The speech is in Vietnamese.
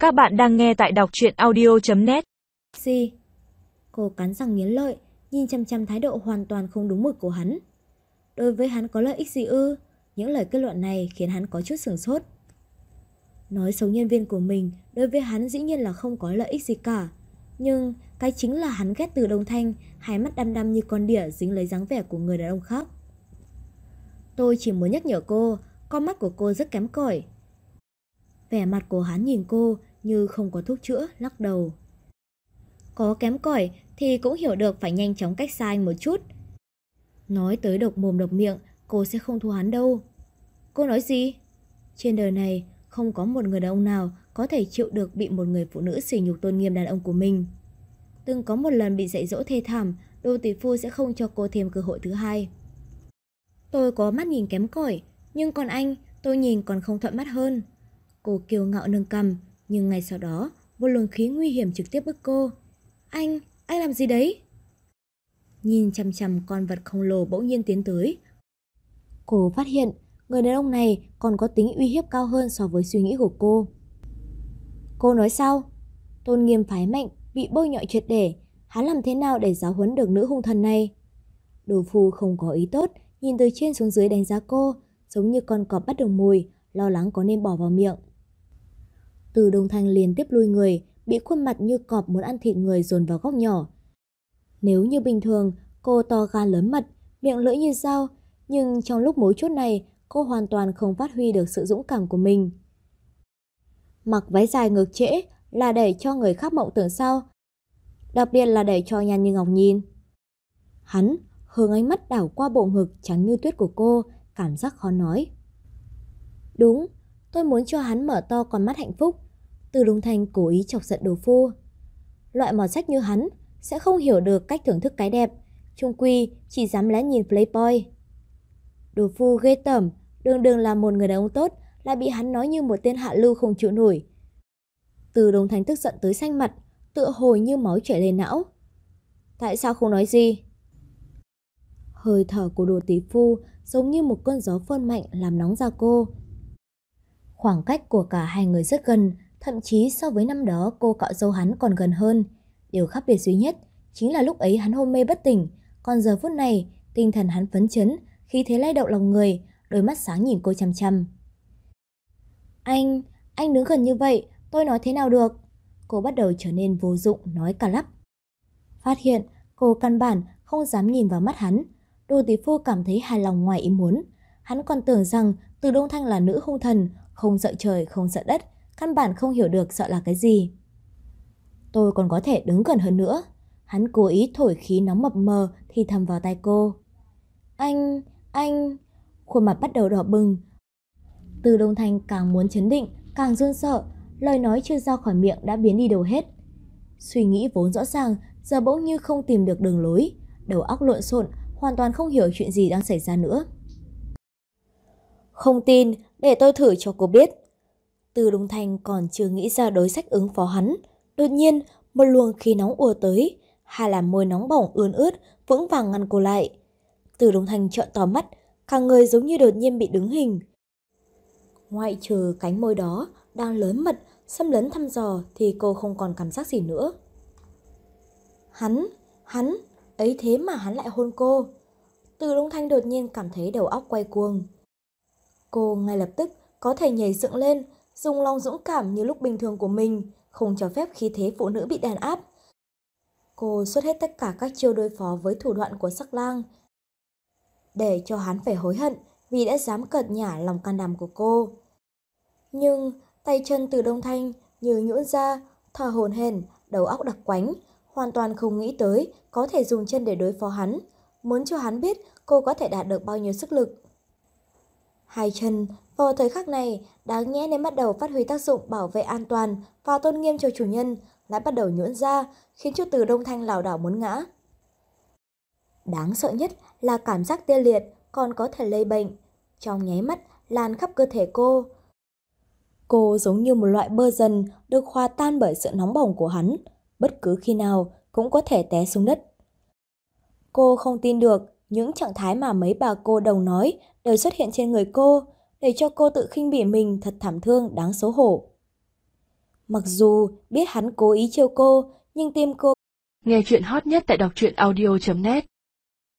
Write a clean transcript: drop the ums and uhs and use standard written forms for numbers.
Các bạn đang nghe tại đọc truyện audio.net. Gì? Cô cắn răng nghiến lợi, nhìn chăm chăm thái độ hoàn toàn không đúng mực của hắn. Đối với hắn có lợi ích gì ư? Những lời kết luận này khiến hắn có chút sửng sốt. Nói xấu nhân viên của mình đối với hắn dĩ nhiên là không có lợi ích gì cả. Nhưng cái chính là hắn ghét Từ Đông Thanh, hai mắt đăm đăm như con đỉa dính lấy dáng vẻ của người đàn ông khác. Tôi chỉ muốn nhắc nhở cô, con mắt của cô rất kém cỏi. Vẻ mặt của hắn nhìn cô như không có thuốc chữa, lắc đầu. Có kém cỏi thì cũng hiểu được phải nhanh chóng cách xa anh một chút. Nói tới độc mồm độc miệng, cô sẽ không thua hắn đâu. Cô nói gì? Trên đời này không có một người đàn ông nào có thể chịu được bị một người phụ nữ sỉ nhục tôn nghiêm đàn ông của mình. Từng có một lần bị dạy dỗ thê thảm, Đô tỷ phu sẽ không cho cô thêm cơ hội thứ hai. Tôi có mắt nhìn kém cỏi, nhưng còn anh, tôi nhìn còn không thuận mắt hơn. Cô kiêu ngạo nâng cằm, nhưng ngay sau đó, một luồng khí nguy hiểm trực tiếp bức cô. Anh làm gì đấy? Nhìn chằm chằm con vật khổng lồ bỗng nhiên tiến tới. Cô phát hiện, người đàn ông này còn có tính uy hiếp cao hơn so với suy nghĩ của cô. Cô nói sao? Tôn nghiêm phái mạnh, bị bôi nhọ triệt để, hắn làm thế nào để giáo huấn được nữ hung thần này? Đồ phu không có ý tốt, nhìn từ trên xuống dưới đánh giá cô, giống như con cọp bắt được mồi, lo lắng có nên bỏ vào miệng. Từ Đông Thanh liền tiếp lui người, bị khuôn mặt như cọp muốn ăn thịt người dồn vào góc nhỏ. Nếu như bình thường, cô to gan lớn mật, miệng lưỡi như dao, nhưng trong lúc mấu chốt này, cô hoàn toàn không phát huy được sự dũng cảm của mình. Mặc váy dài ngực trễ là để cho người khác mộng tưởng sao? Đặc biệt là để cho Nhan Như Ngọc nhìn. Hắn hướng ánh mắt đảo qua bộ ngực trắng như tuyết của cô, cảm giác khó nói. Đúng, tôi muốn cho hắn mở to con mắt hạnh phúc. Từ Đông Thanh cố ý chọc giận đồ phu. Loại mọt sách như hắn sẽ không hiểu được cách thưởng thức cái đẹp, chung quy chỉ dám lén nhìn playboy. Đồ phu ghê tởm, đường là một người đàn ông tốt, lại bị hắn nói như một tên hạ lưu không chịu nổi. Từ Đông Thanh tức giận tới xanh mặt, tựa hồ như máu chảy lên não. Tại sao không nói gì? Hơi thở của đồ tỷ phu giống như một cơn gió phơn mạnh làm nóng da cô. Khoảng cách của cả hai người rất gần, thậm chí so với năm đó cô cạo râu hắn còn gần hơn. Điều khác biệt duy nhất chính là lúc ấy hắn hôn mê bất tỉnh, còn giờ phút này tinh thần hắn phấn chấn, khí thế lay động lòng người, đôi mắt sáng nhìn cô chằm chằm. Anh đứng gần như vậy, tôi nói thế nào được? Cô bắt đầu trở nên vô dụng, nói cả lắp. Phát hiện cô căn bản không dám nhìn vào mắt hắn, Đồ tỷ phu cảm thấy hài lòng ngoài ý muốn. Hắn còn tưởng rằng Từ Đông Thanh là nữ hung thần, không sợ trời không sợ đất, căn bản không hiểu được sợ là cái gì. Tôi còn có thể đứng gần hơn nữa. Hắn cố ý thổi khí nóng mập mờ thì thầm vào tai cô. Anh... Khuôn mặt bắt đầu đỏ bừng. Từ Đông Thanh càng muốn trấn định, càng run sợ, lời nói chưa ra khỏi miệng đã biến đi đâu hết. Suy nghĩ vốn rõ ràng, giờ bỗng như không tìm được đường lối, đầu óc lộn xộn, hoàn toàn không hiểu chuyện gì đang xảy ra nữa. Không tin, để tôi thử cho cô biết. Từ Đông Thanh còn chưa nghĩ ra đối sách ứng phó hắn. Đột nhiên, một luồng khí nóng ùa tới, hai làn môi nóng bỏng ươn ướt, vững vàng ngăn cô lại. Từ Đông Thanh trợn to mắt, cả người giống như đột nhiên bị đứng hình. Ngoại trừ cánh môi đó đang lớn mật, xâm lấn thăm dò thì cô không còn cảm giác gì nữa. Hắn, ấy thế mà hắn lại hôn cô. Từ Đông Thanh đột nhiên cảm thấy đầu óc quay cuồng. Cô ngay lập tức có thể nhảy dựng lên, dùng lòng dũng cảm như lúc bình thường của mình, không cho phép khí thế phụ nữ bị đàn áp. Cô xuất hết tất cả các chiêu đối phó với thủ đoạn của sắc lang, để cho hắn phải hối hận vì đã dám cợt nhả lòng can đảm của cô. Nhưng tay chân Từ Đông Thanh như nhũn ra, thở hổn hển, đầu óc đặc quánh, hoàn toàn không nghĩ tới có thể dùng chân để đối phó hắn, muốn cho hắn biết cô có thể đạt được bao nhiêu sức lực. Hai chân vào thời khắc này đáng nhẽ nên bắt đầu phát huy tác dụng bảo vệ an toàn và tôn nghiêm cho chủ nhân, lại bắt đầu nhũn ra, khiến cho Từ Đông Thanh lảo đảo muốn ngã. Đáng sợ nhất là cảm giác tê liệt còn có thể lây bệnh, trong nháy mắt lan khắp cơ thể cô. Cô giống như một loại bơ dần được hòa tan bởi sự nóng bỏng của hắn, bất cứ khi nào cũng có thể té xuống đất. Cô không tin được những trạng thái mà mấy bà cô đồng nói đều xuất hiện trên người cô, để cho cô tự khinh bỉ mình thật thảm thương, đáng xấu hổ. Mặc dù biết hắn cố ý trêu cô, nhưng tim cô... Nghe chuyện hot nhất tại đọc truyện audio.net